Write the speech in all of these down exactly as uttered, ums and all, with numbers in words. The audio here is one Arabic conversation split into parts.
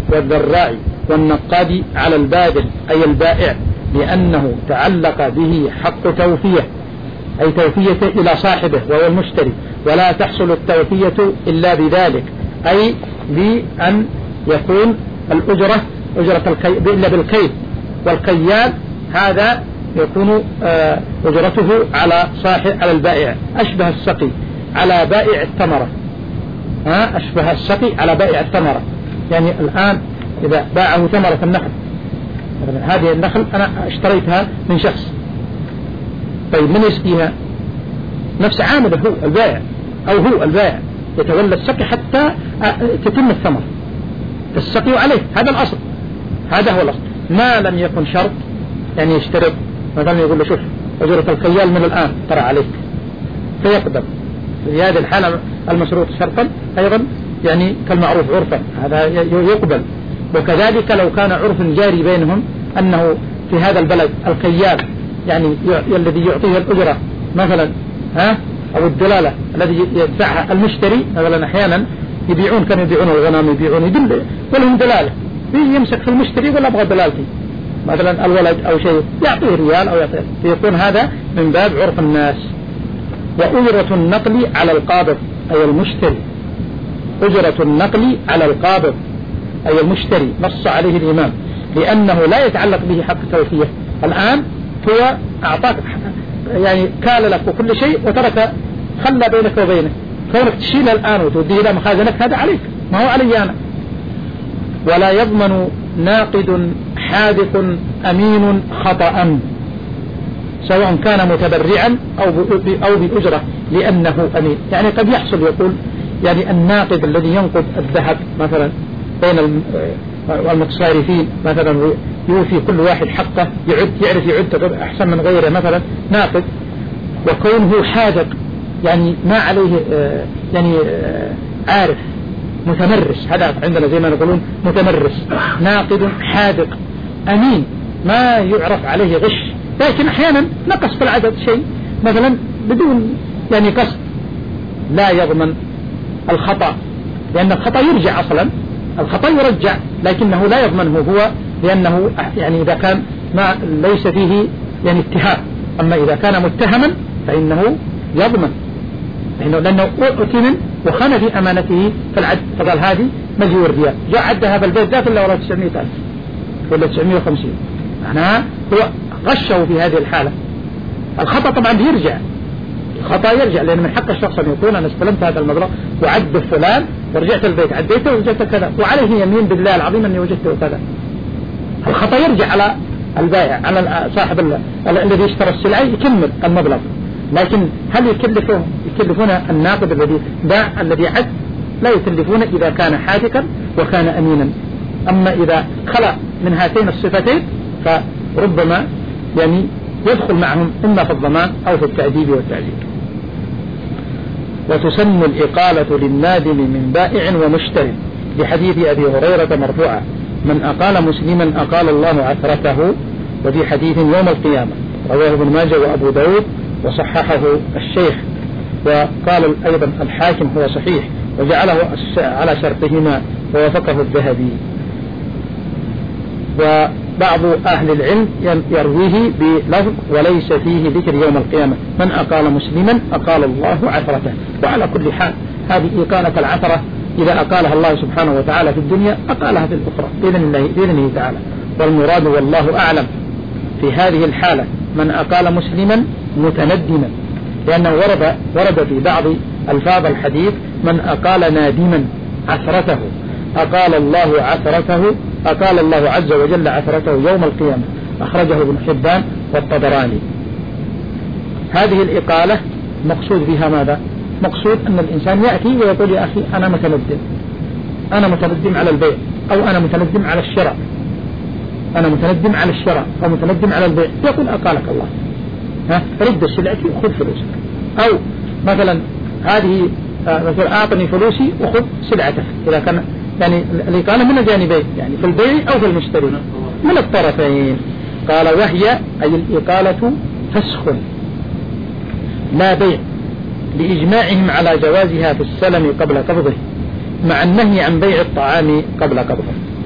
والذراع والنقاد على البادل أي البائع، لأنه تعلق به حق توفية أي توفية إلى صاحبه وهو المشتري، ولا تحصل التوفية إلا بذلك أي بأن يكون الأجرة أجرة الكي إلا بالكيل، والكيال هذا يكون أجرته على صاحب على البائع، أشبه السقي على بائع الثمرة، ها أشبه السقي على بائع الثمرة. يعني الآن إذا باعه ثمرة النخل، هذه النخل أنا اشتريتها من شخص، طيب من يسقيها؟ نفس عامله هو البائع أو هو البائع يتولى السقي حتى تتم الثمرة، السقي عليه، هذا الأصل، هذا هو الأصل. ما لم يكن شرط يعني يشترط مثلا يقول له شوف أجرة الكيال من الآن ترى عليك فيقبل، في هذه الحالة المشروط شرطا أيضا يعني كالمعروف عرفا هذا يقبل. وكذلك لو كان عرف جاري بينهم أنه في هذا البلد الكيال يعني الذي يعطيه الأجرة مثلا ها أو الدلالة الذي يدفعها المشتري، مثلا أحيانا يبيعون كانوا يبيعون الغنم يبيعون يدل ولهم دلالة يمسك في المشتري ولا أبغى دلالتي مثلا الولد أو شيء يعطيه ريال أو يعطيه، فيكون هذا من باب عرف الناس. وأجرة النقل على القابض أي المشتري، أجرة النقل على القابض أي المشتري نص عليه الإمام، لأنه لا يتعلق به حق التوفية. الآن هو أعطاك يعني كال لك وكل شيء وترك خلى بينك وبينه، كونك تشيله الآن وتوديه إلى مخازنك هذا عليك ما هو علي أنا. ولا يضمن ناقد حاذق أمين خطأ سواء كان متبرعا أو أو بأجرة لأنه أمين. يعني قد يحصل يقول يعني الناقد الذي ينقد الذهب مثلا بين المتصارفين مثلا يوفي كل واحد حقه، يعد يعرف يعد أحسن من غيره مثلا ناقد، وكونه حاذق يعني ما عليه يعني عارف متمرس، هذا عندنا زي ما نقولون متمرس، ناقد حاذق أمين ما يعرف عليه غش، لكن أحيانا نقص في العدد شيء مثلا بدون يعني قصد، لا يضمن الخطأ لأن الخطأ يرجع أصلا، الخطأ يرجع لكنه لا يضمنه هو، لأنه يعني إذا كان ما ليس فيه يعني اتهام، أما إذا كان متهما فإنه يضمن لأنه أتمن وخان في أمانته في العد، فقال هذه مليون ريال جاء عدها بالبيت ذات إلا ولا تسعمائة ألف ولا تسعمائة وخمسين، معناها هو غشه في هذه الحالة. الخطأ طبعا يرجع، الخطأ يرجع لأن من حق الشخص أن يكون أنا استلمت هذا المبلغ وعد فلان ورجعت البيت عديته ووجدت كذا وعليه يمين بالله العظيم أني وجدته كذا، الخطأ يرجع على البائع على صاحب الذي اشترى السلعة يكمل المبلغ، لكن هل يكلفون يكلفون الناقد الذي باع الذي عد؟ لا يكلفون إذا كان حاذقا وكان أمينا. أما إذا خلى من هاتين الصفتين فربما يعني يدخل معهم إما في الضمان أو في التأديب والتعذيب. وتسن الإقالة للنادم من بائع ومشتري لحديث أبي هريرة مرفوعا من أقال مسلما أقال الله عثرته، وفي حديث يوم القيامة رواه ابن ماجه وأبو داود وصححه الشيخ، وقال أيضا الحاكم هو صحيح وجعله على شرطهما ووافقه الذهبي. وبعض أهل العلم يرويه بلفظ وليس فيه ذكر يوم القيامة من أقال مسلما أقال الله عثرته. وعلى كل حال هذه إقالة العثرة إذا أقالها الله سبحانه وتعالى في الدنيا أقالها في الأخرى بإذن الله بإذنه تعالى، والمراد والله أعلم في هذه الحالة من أقال مسلما متندما، لأنه ورد ورد في بعض ألفاظ الحديث من أقال نادما عثرته أقال الله عثرته، أقال الله عز وجل عثرته يوم القيامة، أخرجه ابن حبان والطبراني. هذه الإقالة مقصود بها ماذا؟ مقصود أن الإنسان يأتي ويقول يا أخي أنا متندم، أنا متندم على البيع أو أنا متندم على الشراء، أنا متندم على الشراء أو متندم على البيع، يقول أقالك الله، ها رد السلعة وخذ فلوسك، أو مثلا هذه مثلا أعطني فلوسي وخذ سلعتك، إذا كان يعني الإقالة من الجانبين يعني في البيع أو في المشتري من الطرفين. قال وهي أي الإقالة فسخ لا بيع لإجماعهم على جوازها في السلم قبل قبضه مع النهي عن بيع الطعام قبل قبضه.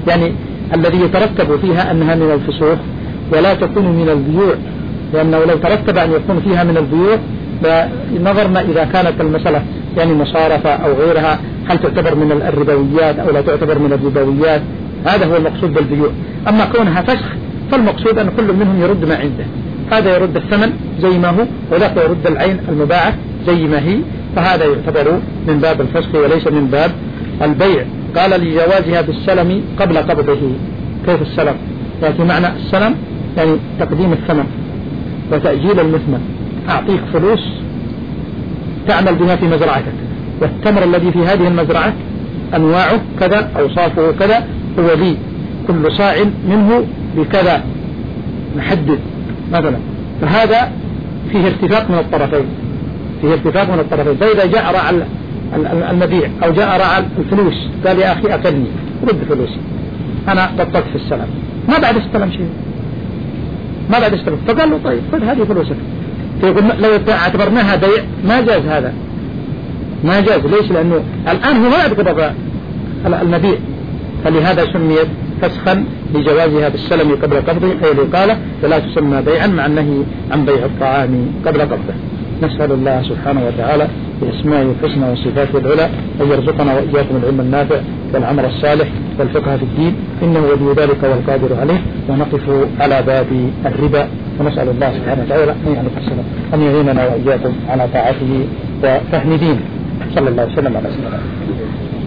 يعني الذي يترتب فيها أنها من الفسوق ولا تكون من البيوع، لأنه لو ترتب أن يكون فيها من البيوع نظرنا إذا كانت المسألة يعني مصارفة أو غيرها هل تعتبر من الربويات أو لا تعتبر من الربويات. هذا هو المقصود بالبيوع. أما كونها فسخ فالمقصود أن كل منهم يرد ما عنده، هذا يرد الثمن زي ما هو وذاك يرد العين المباعة زي ما هي، فهذا يعتبر من باب الفسخ وليس من باب البيع. قال لجوازها بالسلم قبل قبضه. كيف السلم؟ يعني معنى السلم يعني تقديم الثمن وتأجيل المثمن، أعطيك فلوس تعمل بما في مزرعتك، والتمر الذي في هذه المزرعة أنواعه كذا أوصافه كذا هو لي، كل صاع منه بكذا محدد مثلا، فهذا فيه ارتفاق من الطرفين، فيه ارتفاق من الطرفين. فإذا جاء رعى المبيع أو جاء رعى الفلوس قال يا أخي أكلني رد فلوسي أنا بطلت في السلام، ما بعد استلم شيء، ما بعد استلم، فقال له طيب خذ هذه فلوسك. فيقول لو اعتبرناها بيع ما جاز، هذا ما جاز. ليش؟ لأنه الآن هو ما يقبض المبيع، فلهذا سميت فسخا لجوازها بالسلم قبل قبضه، أي الإقالة، ولا تسمى بيعا مع النهي عن بيع الطعام قبل قبضه. نسأل الله سبحانه وتعالى بأسمائه الحسنى وصفاته العلى أن يرزقنا وإياكم العلم النافع والعمل الصالح والفقه في الدين، إنه ولي ذلك والقادر عليه. ونقف على باب الربا، ونسأل الله سبحانه وتعالى أن يعيننا وإياكم على طاعته وفهم دينه. صلى الله وسلم على سيدنا محمد.